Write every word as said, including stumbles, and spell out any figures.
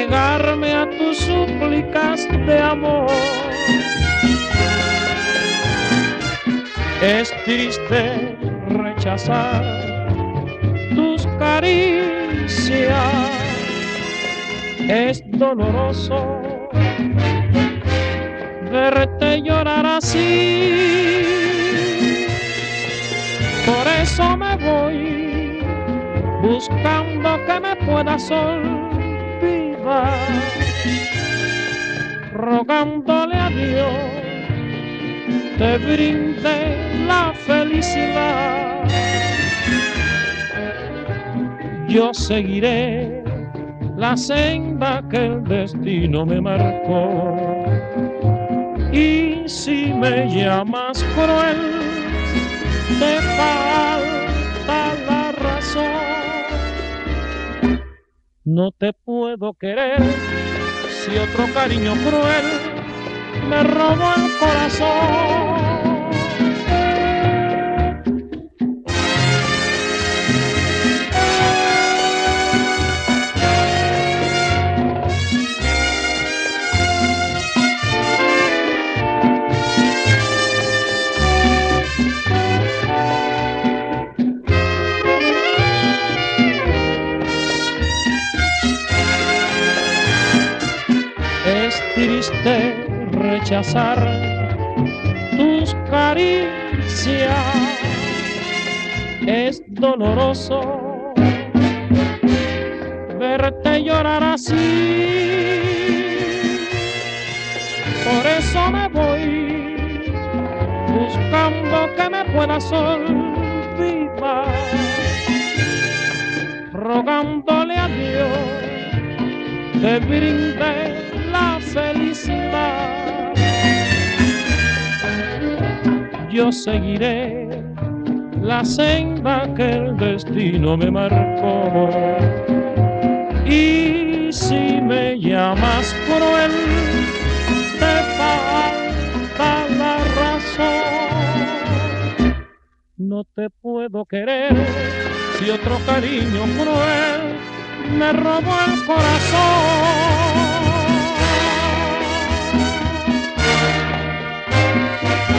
negarme a tus súplicas de amor. Es triste rechazar tus caricias, es doloroso verte llorar así. Por eso me voy buscando que me puedas olvidar, rogándole a Dios te brinde la felicidad. Yo seguiré la senda que el destino me marcó, y si me llamas cruel, te falta la razón. No te puedo querer si otro cariño cruel me robó el corazón. Es triste rechazar tus caricias, es doloroso verte llorar así. Por eso me voy buscando que me puedas olvidar, rogándole a Dios te brinde la felicidad. Yo seguiré la senda que el destino me marcó, y si me llamas cruel, te falta la razón. No te puedo querer si otro cariño cruel me robó el corazón.